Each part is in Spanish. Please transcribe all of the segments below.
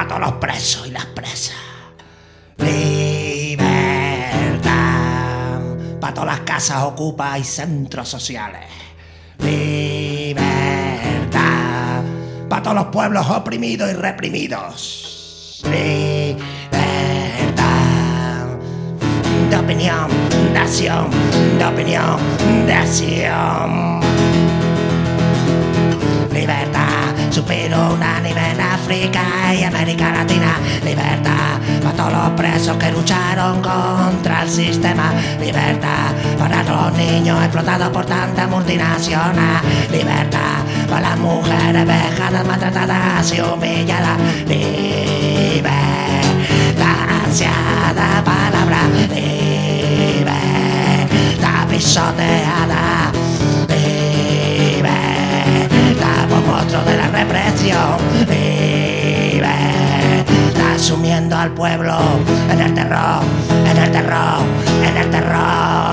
para todos los presos y las presas. Libertad para todas las casas ocupas y centros sociales. Libertad para todos los pueblos oprimidos y reprimidos. Libertad de opinión, de acción, de opinión, de acción. Libertad, suspiro unánime en África y América Latina. Libertad para todos los presos que lucharon contra el sistema. Libertad para los niños explotados por tanta multinacional. Libertad para las mujeres vejadas, maltratadas y humilladas. Libertad, ansiada palabra. Libertad pisoteada. Monstruo de la represión. Está sumiendo al pueblo en el terror, en el terror, en el terror.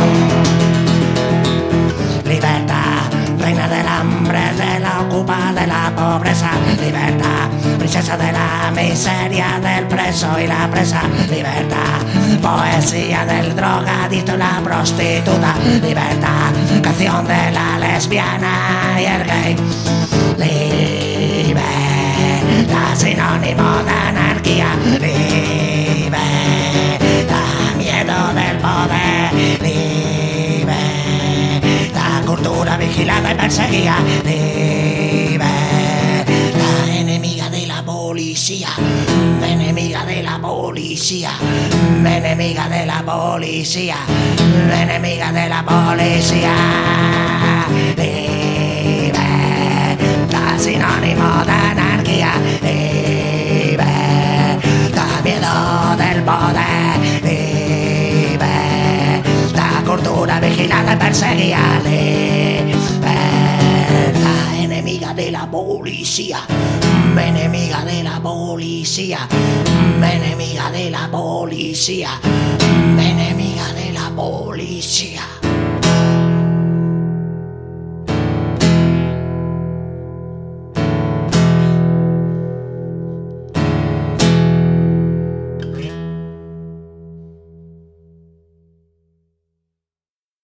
Libertad, reina del hambre, de la ocupa, de la pobreza. Libertad, princesa de la miseria, del preso y la presa. Libertad, poesía del drogadicto y la prostituta. Libertad, canción de la lesbiana y el gay. Libertad, sinónimo de anarquía. Libertad, miedo del poder. Libertad, cultura vigilada y perseguida. Libertad, enemiga de la policía. Enemiga de la policía. Enemiga de la policía. Enemiga de la policía. Sinónimo de anarquía. Libertad, miedo del poder. Libertad, cultura vigilada y perseguida. Libertad, enemiga de la policía. Enemiga de la policía. Enemiga de la policía. Enemiga de la policía.